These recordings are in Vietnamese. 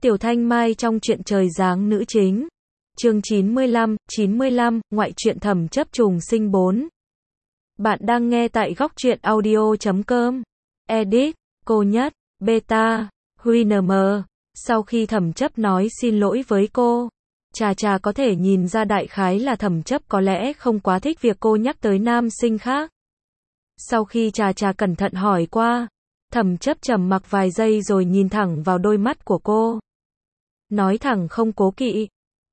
Tiểu Thanh Mai trong truyện Trời Giáng nữ chính. Chương 95, ngoại truyện Thẩm Chấp trùng sinh 4. Bạn đang nghe tại góc truyện audio.com. Edit, cô Nhất, Beta, Huy NM. Sau khi Thẩm Chấp nói xin lỗi với cô, Trà có thể nhìn ra đại khái là Thẩm Chấp có lẽ không quá thích việc cô nhắc tới nam sinh khác. Sau khi Trà cẩn thận hỏi qua, Thẩm Chấp trầm mặc vài giây rồi nhìn thẳng vào đôi mắt của cô. Nói thẳng không cố kỵ.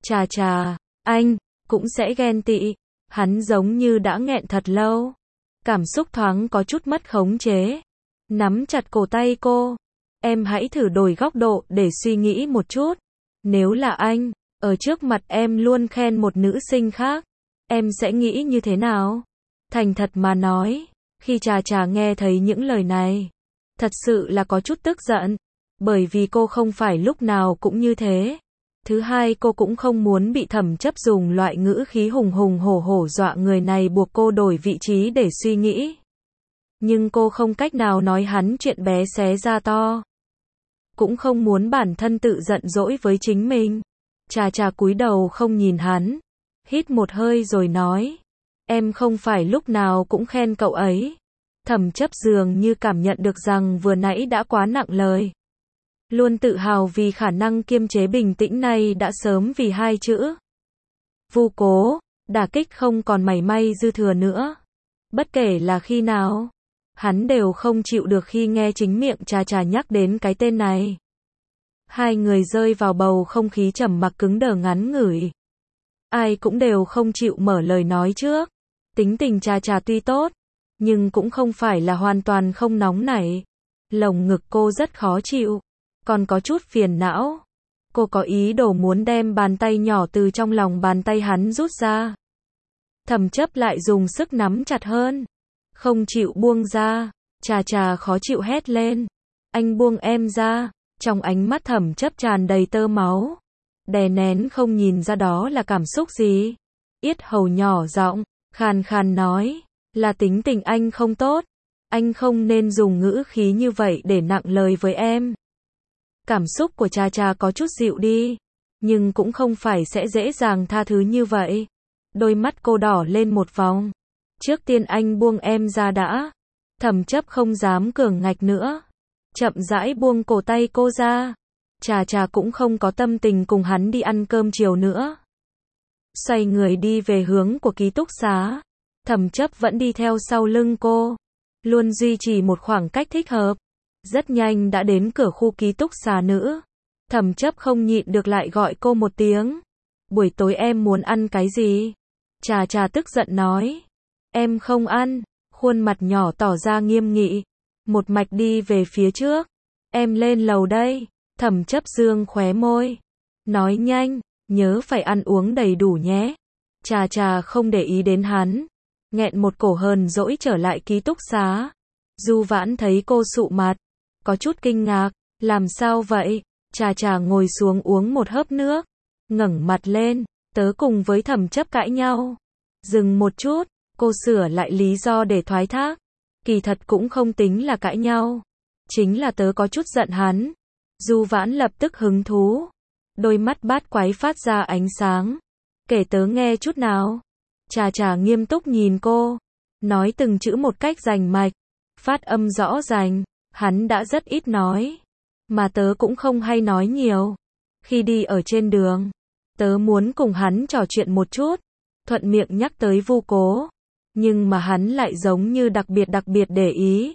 Trà, anh cũng sẽ ghen tị. Hắn giống như đã nghẹn thật lâu. Cảm xúc thoáng có chút mất khống chế. Nắm chặt cổ tay cô. Em hãy thử đổi góc độ để suy nghĩ một chút. Nếu là anh, ở trước mặt em luôn khen một nữ sinh khác, em sẽ nghĩ như thế nào? Thành thật mà nói, khi Trà nghe thấy những lời này, thật sự là có chút tức giận. Bởi vì cô không phải lúc nào cũng như thế. Thứ hai, cô cũng không muốn bị Thẩm Chấp dùng loại ngữ khí hùng hổ dọa người này buộc cô đổi vị trí để suy nghĩ. Nhưng cô không cách nào nói hắn chuyện bé xé ra to. Cũng không muốn bản thân tự giận dỗi với chính mình. Trà cúi đầu không nhìn hắn. Hít một hơi rồi nói. Em không phải lúc nào cũng khen cậu ấy. Thẩm Chấp dường như cảm nhận được rằng vừa nãy đã quá nặng lời. Luôn tự hào vì khả năng kiềm chế bình tĩnh này đã sớm vì hai chữ vu cố, đả kích không còn mảy may dư thừa nữa. Bất kể là khi nào, hắn đều không chịu được khi nghe chính miệng Trà nhắc đến cái tên này. Hai người rơi vào bầu không khí trầm mặc cứng đờ ngắn ngủi. Ai cũng đều không chịu mở lời nói trước. Tính tình Trà tuy tốt, nhưng cũng không phải là hoàn toàn không nóng nảy. Lồng ngực cô rất khó chịu, còn có chút phiền não. Cô có ý đồ muốn đem bàn tay nhỏ từ trong lòng bàn tay hắn rút ra. Thẩm Chấp lại dùng sức nắm chặt hơn, không chịu buông ra. Trà khó chịu hét lên. Anh buông em ra. Trong ánh mắt Thẩm Chấp tràn đầy tơ máu. Đè nén không nhìn ra đó là cảm xúc gì. Yết hầu nhỏ giọng, khàn nói. Là tính tình anh không tốt. Anh không nên dùng ngữ khí như vậy để nặng lời với em. Cảm xúc của Trà có chút dịu đi, nhưng cũng không phải sẽ dễ dàng tha thứ như vậy. Đôi mắt cô đỏ lên một vòng. Trước tiên anh buông em ra đã. Thẩm Chấp không dám cường ngạch nữa, chậm rãi buông cổ tay cô ra. Trà cũng không có tâm tình cùng hắn đi ăn cơm chiều nữa. Xoay người đi về hướng của ký túc xá. Thẩm Chấp vẫn đi theo sau lưng cô, luôn duy trì một khoảng cách thích hợp. Rất nhanh đã đến cửa khu ký túc xá nữ. Thẩm Chấp không nhịn được lại gọi cô một tiếng. Buổi tối em muốn ăn cái gì? Trà tức giận nói. Em không ăn. Khuôn mặt nhỏ tỏ ra nghiêm nghị. Một mạch đi về phía trước. Em lên lầu đây. Thẩm Chấp dương khóe môi. Nói nhanh, nhớ phải ăn uống đầy đủ nhé. Trà không để ý đến hắn. Nghẹn một cổ hờn dỗi trở lại ký túc xá. Du Vãn thấy cô sụ mặt, có chút kinh ngạc. Làm sao vậy? Trà ngồi xuống uống một hớp nước, ngẩng mặt lên. Tớ cùng với Thẩm Chấp cãi nhau. Dừng một chút, cô sửa lại lý do để thoái thác. Kỳ thật cũng không tính là cãi nhau, chính là tớ có chút giận hắn. Du Vãn lập tức hứng thú, đôi mắt bát quái phát ra ánh sáng. Kể tớ nghe chút nào. Trà nghiêm túc nhìn cô, nói từng chữ một cách rành mạch, phát âm rõ ràng. Hắn đã rất ít nói, mà tớ cũng không hay nói nhiều. Khi đi ở trên đường, tớ muốn cùng hắn trò chuyện một chút, thuận miệng nhắc tới vu cố, nhưng mà hắn lại giống như đặc biệt để ý.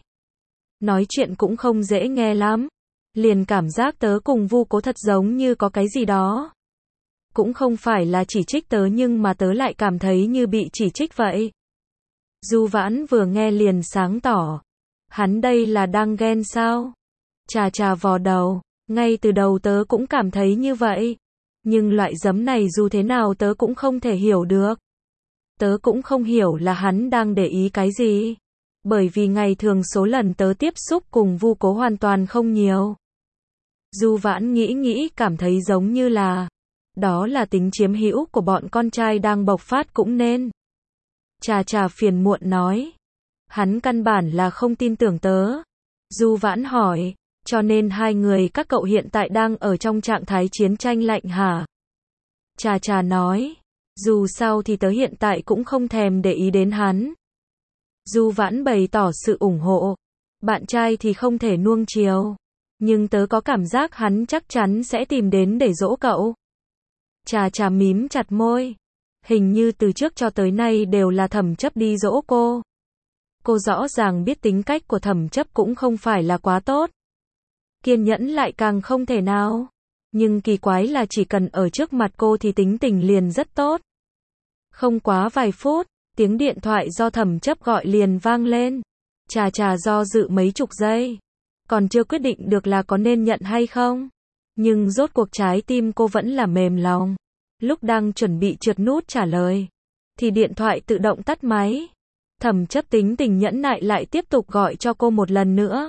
Nói chuyện cũng không dễ nghe lắm, liền cảm giác tớ cùng vu cố thật giống như có cái gì đó. Cũng không phải là chỉ trích tớ nhưng mà tớ lại cảm thấy như bị chỉ trích vậy. Du Vãn vừa nghe liền sáng tỏ. Hắn đây là đang ghen sao? Trà vò đầu. Ngay từ đầu tớ cũng cảm thấy như vậy. Nhưng loại giấm này dù thế nào tớ cũng không thể hiểu được. Tớ cũng không hiểu là hắn đang để ý cái gì. Bởi vì ngày thường số lần tớ tiếp xúc cùng vu cố hoàn toàn không nhiều. Du Vãn nghĩ cảm thấy giống như là đó là tính chiếm hữu của bọn con trai đang bộc phát cũng nên. Trà phiền muộn nói. Hắn căn bản là không tin tưởng tớ. Du Vãn hỏi. Cho nên hai người các cậu hiện tại đang ở trong trạng thái chiến tranh lạnh hả? Trà Trà nói. Dù sao thì tớ hiện tại cũng không thèm để ý đến hắn. Du Vãn bày tỏ sự ủng hộ. Bạn trai thì không thể nuông chiều. Nhưng tớ có cảm giác hắn chắc chắn sẽ tìm đến để dỗ cậu. Trà Trà mím chặt môi. Hình như từ trước cho tới nay đều là Thẩm Chấp đi dỗ cô. Cô rõ ràng biết tính cách của Thẩm Chấp cũng không phải là quá tốt. Kiên nhẫn lại càng không thể nào. Nhưng kỳ quái là chỉ cần ở trước mặt cô thì tính tình liền rất tốt. Không quá vài phút, tiếng điện thoại do Thẩm Chấp gọi liền vang lên. Trà Trà do dự mấy chục giây. Còn chưa quyết định được là có nên nhận hay không. Nhưng rốt cuộc trái tim cô vẫn là mềm lòng. Lúc đang chuẩn bị trượt nút trả lời, thì điện thoại tự động tắt máy. Thẩm Chấp tính tình nhẫn nại lại tiếp tục gọi cho cô một lần nữa.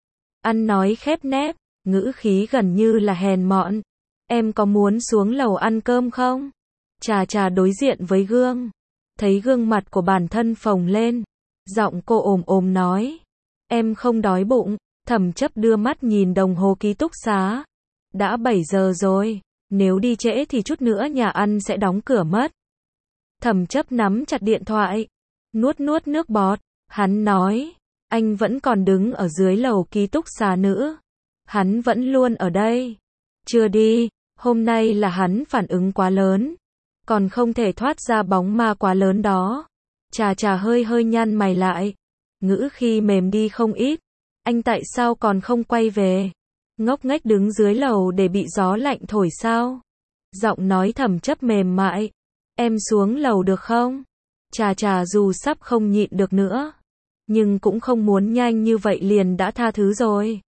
Ăn nói khép nép, ngữ khí gần như là hèn mọn. Em có muốn xuống lầu ăn cơm không? Trà Trà đối diện với gương. Thấy gương mặt của bản thân phồng lên. Giọng cô ồm ồm nói. Em không đói bụng. Thẩm Chấp đưa mắt nhìn đồng hồ ký túc xá. Đã 7 giờ rồi. Nếu đi trễ thì chút nữa nhà ăn sẽ đóng cửa mất. Thẩm Chấp nắm chặt điện thoại. Nuốt nuốt nước bọt. Hắn nói. Anh vẫn còn đứng ở dưới lầu ký túc xá nữa. Hắn vẫn luôn ở đây. Chưa đi. Hôm nay là hắn phản ứng quá lớn. Còn không thể thoát ra bóng ma quá lớn đó. Trà Trà hơi hơi nhăn mày lại. Ngữ khi mềm đi không ít. Anh tại sao còn không quay về? Ngốc nghếch đứng dưới lầu để bị gió lạnh thổi sao? Giọng nói Thẩm Chấp mềm mại. Em xuống lầu được không? Trà Trà dù sắp không nhịn được nữa. Nhưng cũng không muốn nhanh như vậy liền đã tha thứ rồi.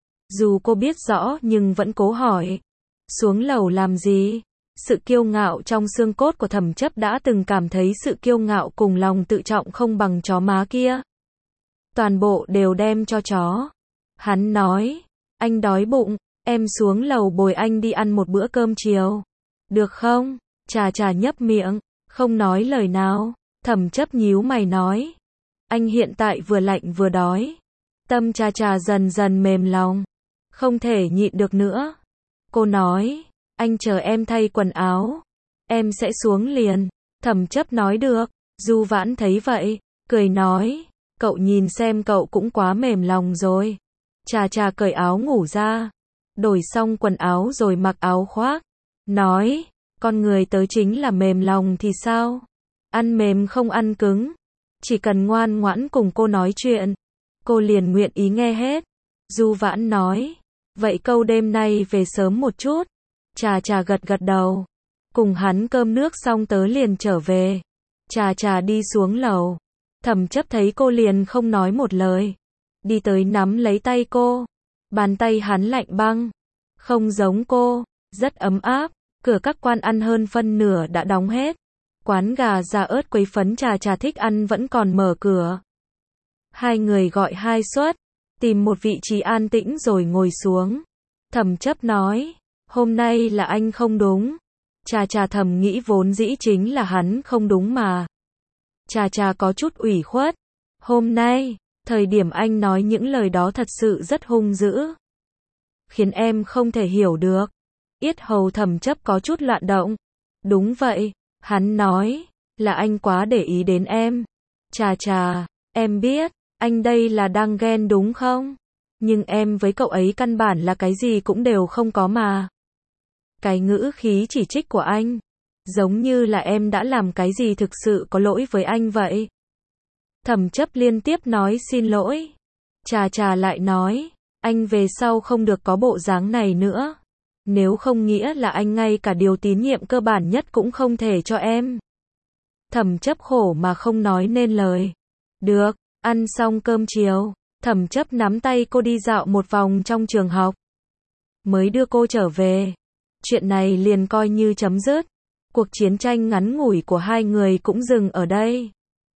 Dù cô biết rõ nhưng vẫn cố hỏi. Xuống lầu làm gì? Sự kiêu ngạo trong xương cốt của Thẩm Chấp đã từng cảm thấy sự kiêu ngạo cùng lòng tự trọng không bằng chó má kia. Toàn bộ đều đem cho chó. Hắn nói. Anh đói bụng, em xuống lầu bồi anh đi ăn một bữa cơm chiều. Được không? Trà Trà nhấp miệng, không nói lời nào. Thẩm Chấp nhíu mày nói. Anh hiện tại vừa lạnh vừa đói. Tâm Trà Trà dần dần mềm lòng. Không thể nhịn được nữa. Cô nói. Anh chờ em thay quần áo. Em sẽ xuống liền. Thẩm Chấp nói được. Du Vãn thấy vậy, cười nói. Cậu nhìn xem cậu cũng quá mềm lòng rồi. Trà Trà cởi áo ngủ ra. Đổi xong quần áo rồi mặc áo khoác. Nói. Con người tớ chính là mềm lòng thì sao? Ăn mềm không ăn cứng. Chỉ cần ngoan ngoãn cùng cô nói chuyện. Cô liền nguyện ý nghe hết. Du Vãn nói. Vậy câu đêm nay về sớm một chút. Trà Trà gật gật đầu. Cùng hắn cơm nước xong tớ liền trở về. Trà Trà đi xuống lầu. Thẩm Chấp thấy cô liền không nói một lời. Đi tới nắm lấy tay cô. Bàn tay hắn lạnh băng. Không giống cô. Rất ấm áp. Cửa các quán ăn hơn phân nửa đã đóng hết. Quán gà già ớt quấy phấn Trà Trà thích ăn vẫn còn mở cửa. Hai người gọi 2 suất. Tìm một vị trí an tĩnh rồi ngồi xuống. Thẩm Chấp nói. Hôm nay là anh không đúng. Trà Trà thầm nghĩ vốn dĩ chính là hắn không đúng mà. Trà Trà có chút ủy khuất. Hôm nay, thời điểm anh nói những lời đó thật sự rất hung dữ. Khiến em không thể hiểu được. Yết hầu Thẩm Chấp có chút loạn động. Đúng vậy, hắn nói, là anh quá để ý đến em. Trà Trà, em biết, anh đây là đang ghen đúng không? Nhưng em với cậu ấy căn bản là cái gì cũng đều không có mà. Cái ngữ khí chỉ trích của anh, giống như là em đã làm cái gì thực sự có lỗi với anh vậy. Thẩm Chấp liên tiếp nói xin lỗi. Trà Trà lại nói, anh về sau không được có bộ dáng này nữa. Nếu không nghĩa là anh ngay cả điều tín nhiệm cơ bản nhất cũng không thể cho em. Thẩm Chấp khổ mà không nói nên lời. Được, ăn xong cơm chiều, Thẩm Chấp nắm tay cô đi dạo một vòng trong trường học. Mới đưa cô trở về. Chuyện này liền coi như chấm dứt. Cuộc chiến tranh ngắn ngủi của hai người cũng dừng ở đây.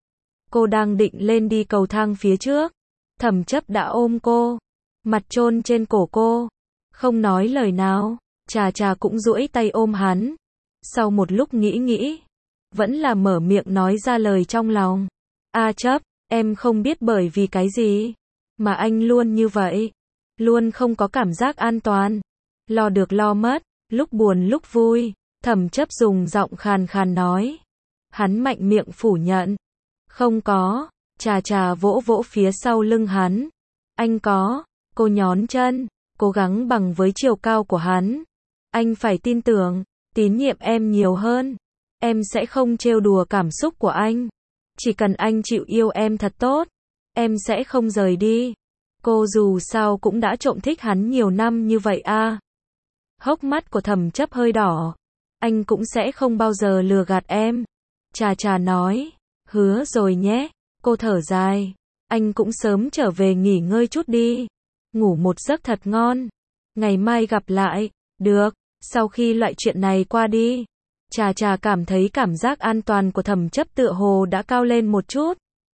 Cô đang định lên đi cầu thang phía trước. Thẩm Chấp đã ôm cô. Mặt chôn trên cổ cô. Không nói lời nào. Trà Trà cũng duỗi tay ôm hắn. Sau một lúc nghĩ. Vẫn là mở miệng nói ra lời trong lòng. A Chấp, em không biết bởi vì cái gì. Mà anh luôn như vậy. luôn không có cảm giác an toàn, lo được lo mất, lúc buồn lúc vui. Thẩm Chấp dùng giọng khàn khàn nói. Hắn mạnh miệng phủ nhận. Không có. Trà Trà vỗ vỗ phía sau lưng hắn. Anh có. Cô nhón chân, cố gắng bằng với chiều cao của hắn. Anh phải tin tưởng, tín nhiệm em nhiều hơn. Em sẽ không trêu đùa cảm xúc của anh. Chỉ cần anh chịu yêu em thật tốt, em sẽ không rời đi. Cô dù sao cũng đã trộm thích hắn nhiều năm như vậy à. Hốc mắt của Thẩm Chấp hơi đỏ. Anh cũng sẽ không bao giờ lừa gạt em. Trà Trà nói. Hứa rồi nhé. Cô thở dài. Anh cũng sớm trở về nghỉ ngơi chút đi. Ngủ một giấc thật ngon. Ngày mai gặp lại. Được. Sau khi loại chuyện này qua đi, Trà Trà cảm thấy cảm giác an toàn của Thẩm Chấp tựa hồ đã cao lên một chút.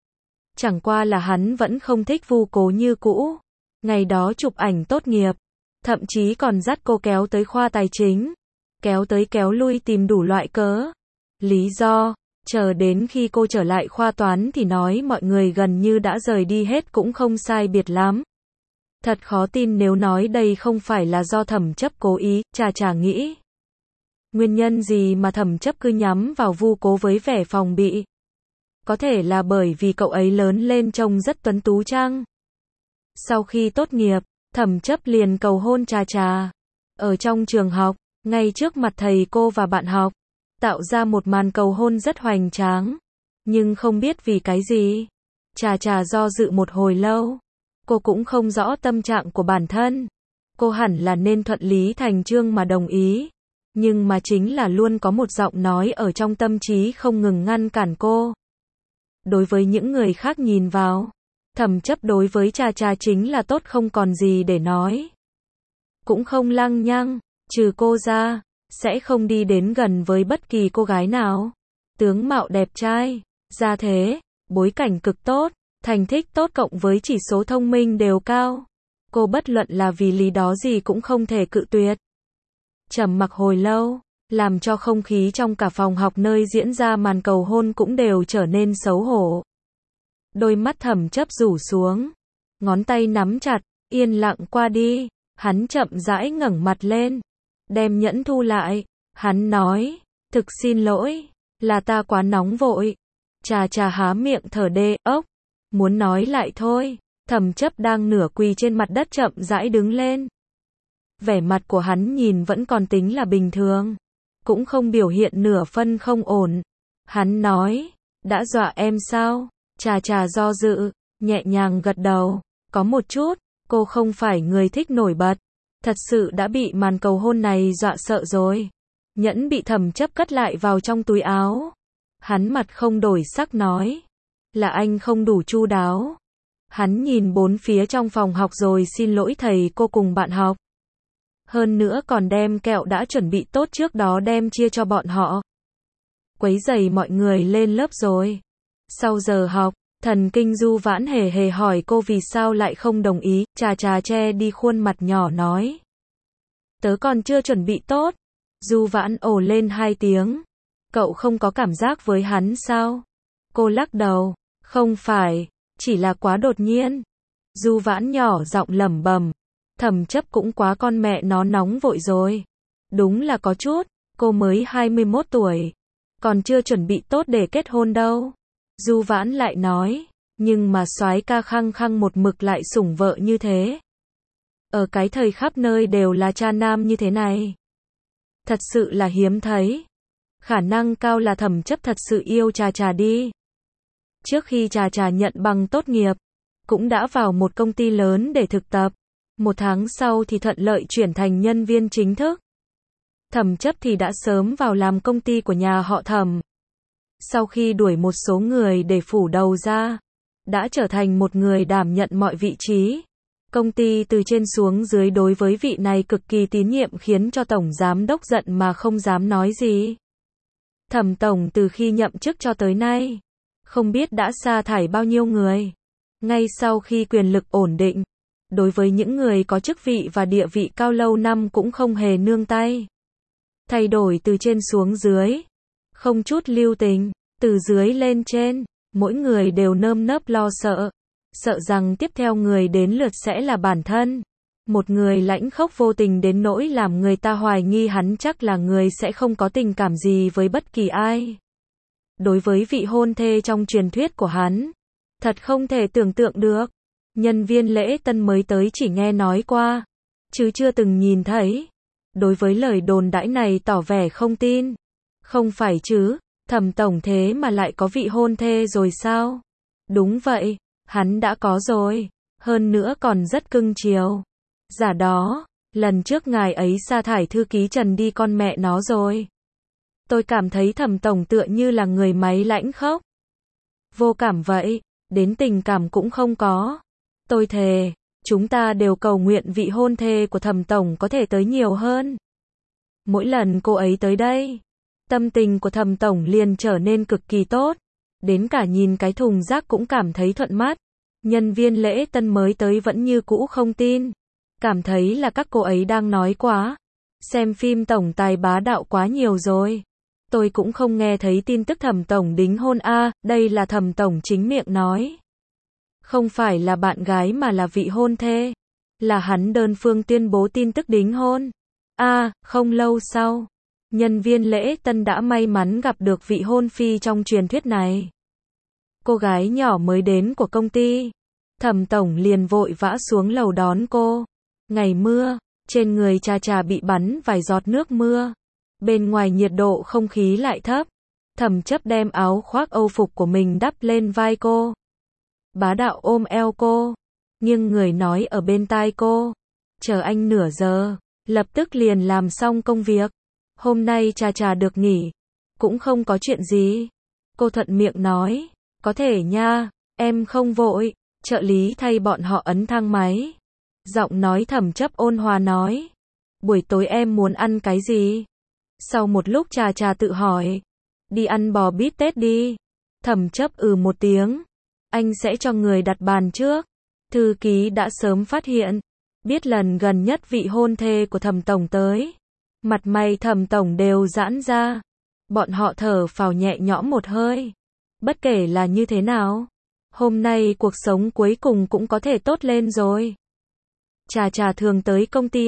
Chẳng qua là hắn vẫn không thích Vu Cố như cũ. Ngày đó chụp ảnh tốt nghiệp, thậm chí còn dắt cô kéo tới khoa tài chính, kéo tới kéo lui tìm đủ loại cớ, lý do. Chờ đến khi cô trở lại khoa toán thì nói mọi người gần như đã rời đi hết cũng không sai biệt lắm. Thật khó tin nếu nói đây không phải là do Thẩm Chấp cố ý, Trà Trà nghĩ. Nguyên nhân gì mà Thẩm Chấp cứ nhắm vào Vu Cố với vẻ phòng bị? Có thể là bởi vì cậu ấy lớn lên trông rất tuấn tú chăng? Sau khi tốt nghiệp, Thẩm Chấp liền cầu hôn Trà Trà. Ở trong trường học, ngay trước mặt thầy cô và bạn học, tạo ra một màn cầu hôn rất hoành tráng. Nhưng không biết vì cái gì, Trà Trà do dự một hồi lâu. Cô cũng không rõ tâm trạng của bản thân. Cô hẳn là nên thuận lý thành chương mà đồng ý. Nhưng mà chính là luôn có một giọng nói ở trong tâm trí không ngừng ngăn cản cô. Đối với những người khác nhìn vào, Thẩm Chấp đối với Trà Trà chính là tốt không còn gì để nói. Cũng không lăng nhăng, trừ cô ra, sẽ không đi đến gần với bất kỳ cô gái nào. Tướng mạo đẹp trai, gia thế, bối cảnh cực tốt, thành tích tốt cộng với chỉ số thông minh đều cao. Cô bất luận là vì lý đó gì cũng không thể cự tuyệt. Trầm mặc hồi lâu, làm cho không khí trong cả phòng học nơi diễn ra màn cầu hôn cũng đều trở nên xấu hổ. Đôi mắt Thẩm Chấp rủ xuống, ngón tay nắm chặt, yên lặng qua đi. Hắn chậm rãi ngẩng mặt lên, đem nhẫn thu lại. Hắn nói, thực xin lỗi, là ta quá nóng vội. Trà Trà há miệng thở đê ốc, muốn nói lại thôi. Thẩm Chấp đang nửa quỳ trên mặt đất chậm rãi đứng lên. Vẻ mặt của hắn nhìn vẫn còn tính là bình thường, cũng không biểu hiện nửa phân không ổn. Hắn nói, đã dọa em sao? Trà Trà do dự, nhẹ nhàng gật đầu, có một chút. Cô không phải người thích nổi bật, thật sự đã bị màn cầu hôn này dọa sợ rồi. Nhẫn bị Thẩm Chấp cất lại vào trong túi áo. Hắn mặt không đổi sắc nói, là anh không đủ chu đáo. Hắn nhìn bốn phía trong phòng học rồi xin lỗi thầy cô cùng bạn học. Hơn nữa còn đem kẹo đã chuẩn bị tốt trước đó đem chia cho bọn họ. Quấy rầy mọi người lên lớp rồi. Sau giờ học, Thần Kinh Du Vãn hề hề hỏi cô vì sao lại không đồng ý. Trà Trà che đi khuôn mặt nhỏ nói, tớ còn chưa chuẩn bị tốt. Du Vãn ồ lên 2 tiếng. Cậu không có cảm giác với hắn sao? Cô lắc đầu, không phải, chỉ là quá đột nhiên. Du Vãn nhỏ giọng lẩm bẩm, Thẩm Chấp cũng quá con mẹ nó nóng vội rồi. Đúng là có chút, cô mới 21 tuổi, còn chưa chuẩn bị tốt để kết hôn đâu. Du Vãn lại nói, nhưng mà soái ca khăng khăng một mực lại sủng vợ như thế. Ở cái thời khắp nơi đều là cha nam như thế này, thật sự là hiếm thấy. Khả năng cao là Thẩm Chấp thật sự yêu Trà Trà đi. Trước khi Trà Trà nhận bằng tốt nghiệp, cũng đã vào một công ty lớn để thực tập. 1 tháng sau thì thuận lợi chuyển thành nhân viên chính thức. Thẩm Chấp thì đã sớm vào làm công ty của nhà họ Thẩm. Sau khi đuổi một số người để phủ đầu ra, đã trở thành một người đảm nhận mọi vị trí. Công ty từ trên xuống dưới đối với vị này cực kỳ tín nhiệm khiến cho tổng giám đốc giận mà không dám nói gì. Thẩm tổng từ khi nhậm chức cho tới nay, không biết đã sa thải bao nhiêu người. Ngay sau khi quyền lực ổn định, đối với những người có chức vị và địa vị cao lâu năm cũng không hề nương tay. Thay đổi từ trên xuống dưới, không chút lưu tình, từ dưới lên trên, mỗi người đều nơm nớp lo sợ, sợ rằng tiếp theo người đến lượt sẽ là bản thân. Một người lãnh khốc vô tình đến nỗi làm người ta hoài nghi hắn chắc là người sẽ không có tình cảm gì với bất kỳ ai. Đối với vị hôn thê trong truyền thuyết của hắn, thật không thể tưởng tượng được. Nhân viên lễ tân mới tới chỉ nghe nói qua, chứ chưa từng nhìn thấy. Đối với lời đồn đãi này tỏ vẻ không tin. Không phải chứ, Thẩm tổng thế mà lại có vị hôn thê rồi sao? Đúng vậy, hắn đã có rồi, hơn nữa còn rất cưng chiều. Giả đó, lần trước ngài ấy sa thải thư ký Trần đi con mẹ nó rồi. Tôi cảm thấy Thẩm tổng tựa như là người máy lãnh khốc. Vô cảm vậy, đến tình cảm cũng không có. Tôi thề, chúng ta đều cầu nguyện vị hôn thê của Thẩm tổng có thể tới nhiều hơn. Mỗi lần cô ấy tới đây, tâm tình của Thẩm tổng liền trở nên cực kỳ tốt, đến cả nhìn cái thùng rác cũng cảm thấy thuận mắt. Nhân viên lễ tân mới tới vẫn như cũ không tin, cảm thấy là các cô ấy đang nói quá. Xem phim tổng tài bá đạo quá nhiều rồi. Tôi cũng không nghe thấy tin tức Thẩm tổng đính hôn a, đây là Thẩm tổng chính miệng nói. Không phải là bạn gái mà là vị hôn thê. Là hắn đơn phương tuyên bố tin tức đính hôn. Không lâu sau, nhân viên lễ tân đã may mắn gặp được vị hôn phi trong truyền thuyết này. Cô gái nhỏ mới đến của công ty. Thẩm tổng liền vội vã xuống lầu đón cô. Ngày mưa, trên người Trà Trà bị bắn vài giọt nước mưa. Bên ngoài nhiệt độ không khí lại thấp. Thẩm Chấp đem áo khoác Âu phục của mình đắp lên vai cô. Bá đạo ôm eo cô, nghiêng người nói ở bên tai cô. Chờ anh nửa giờ, lập tức liền làm xong công việc. Hôm nay Trà Trà được nghỉ, cũng không có chuyện gì. Cô thuận miệng nói, có thể nha, em không vội. Trợ lý thay bọn họ ấn thang máy. Giọng nói Thẩm Chấp ôn hòa nói, buổi tối em muốn ăn cái gì? Sau một lúc Trà Trà tự hỏi, đi ăn bò bít tết đi. Thẩm Chấp một tiếng, anh sẽ cho người đặt bàn trước. Thư ký đã sớm phát hiện, biết lần gần nhất vị hôn thê của Thẩm tổng tới, mặt mày Thẩm tổng đều giãn ra. Bọn họ thở phào nhẹ nhõm một hơi. Bất kể là như thế nào, hôm nay cuộc sống cuối cùng cũng có thể tốt lên rồi. Trà Trà thường tới công ty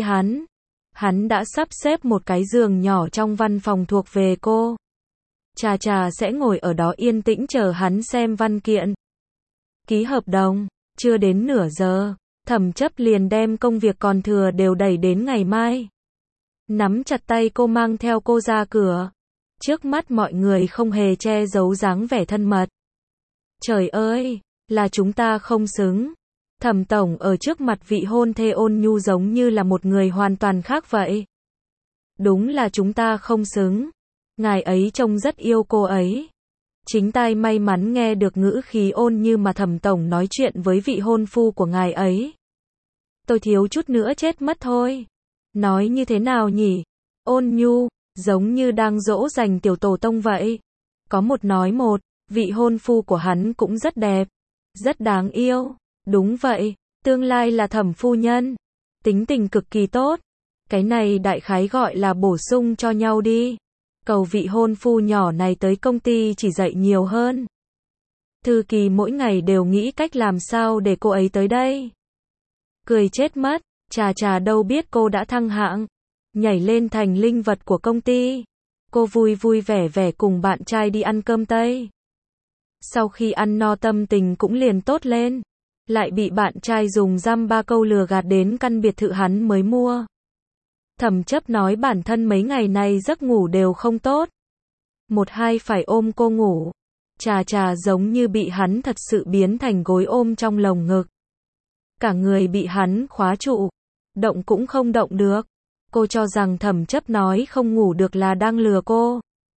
hắn đã sắp xếp một cái giường nhỏ trong văn phòng thuộc về cô. Trà Trà sẽ ngồi ở đó yên tĩnh chờ hắn xem văn kiện. Ký hợp đồng, chưa đến nửa giờ, Thẩm Chấp liền đem công việc còn thừa đều đẩy đến ngày mai. Nắm chặt tay cô mang theo cô ra cửa. Trước mắt mọi người không hề che giấu dáng vẻ thân mật. Trời ơi, là chúng ta không xứng. Thẩm tổng ở trước mặt vị hôn thê ôn nhu giống như là một người hoàn toàn khác vậy. Đúng là chúng ta không xứng. Ngài ấy trông rất yêu cô ấy. Chính tai may mắn nghe được ngữ khí ôn như mà Thẩm tổng nói chuyện với vị hôn phu của ngài ấy. Tôi thiếu chút nữa chết mất thôi. Nói như thế nào nhỉ? Ôn nhu, giống như đang dỗ dành tiểu tổ tông vậy. Có một nói một, vị hôn phu của hắn cũng rất đẹp, rất đáng yêu. Đúng vậy, tương lai là Thẩm phu nhân. Tính tình cực kỳ tốt. Cái này đại khái gọi là bổ sung cho nhau đi. Cầu vị hôn phu nhỏ này tới công ty chỉ dạy nhiều hơn. Thư ký mỗi ngày đều nghĩ cách làm sao để cô ấy tới đây. Cười chết mất, Trà Trà đâu biết cô đã thăng hạng, nhảy lên thành linh vật của công ty. Cô vui vui vẻ vẻ cùng bạn trai đi ăn cơm Tây. Sau khi ăn no tâm tình cũng liền tốt lên. Lại bị bạn trai dùng dăm ba câu lừa gạt đến căn biệt thự hắn mới mua. Thẩm Chấp nói bản thân mấy ngày nay giấc ngủ đều không tốt. Một hai phải ôm cô ngủ. Trà Trà giống như bị hắn thật sự biến thành gối ôm trong lồng ngực. Cả người bị hắn khóa trụ. Động cũng không động được. Cô cho rằng Thẩm Chấp nói không ngủ được là đang lừa cô.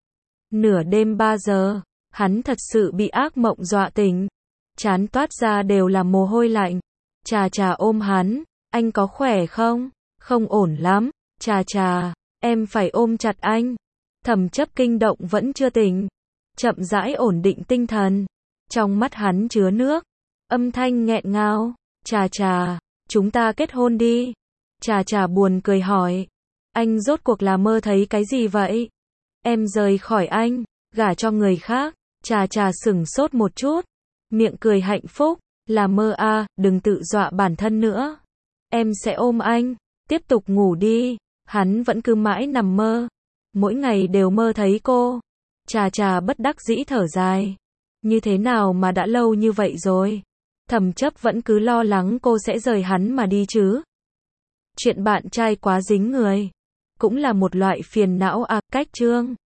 Nửa đêm 3 giờ, hắn thật sự bị ác mộng dọa tỉnh. Trán toát ra đều là mồ hôi lạnh. Trà Trà ôm hắn, anh có khỏe không? Không ổn lắm. Trà Trà, em phải ôm chặt anh. Thẩm Chấp kinh động vẫn chưa tỉnh. Chậm rãi ổn định tinh thần. Trong mắt hắn chứa nước. Âm thanh nghẹn ngào. Trà Trà, chúng ta kết hôn đi. Trà Trà buồn cười hỏi. Anh rốt cuộc là mơ thấy cái gì vậy? Em rời khỏi anh, gả cho người khác. Trà Trà sửng sốt một chút. Miệng cười hạnh phúc. Là mơ à, đừng tự dọa bản thân nữa. em sẽ ôm anh. Tiếp tục ngủ đi. Hắn vẫn cứ mãi nằm mơ. Mỗi ngày đều mơ thấy cô. Chà chà bất đắc dĩ thở dài. Như thế nào mà đã lâu như vậy rồi? Thẩm Chấp vẫn cứ lo lắng cô sẽ rời hắn mà đi chứ. Chuyện bạn trai quá dính người cũng là một loại phiền não à. Cách chương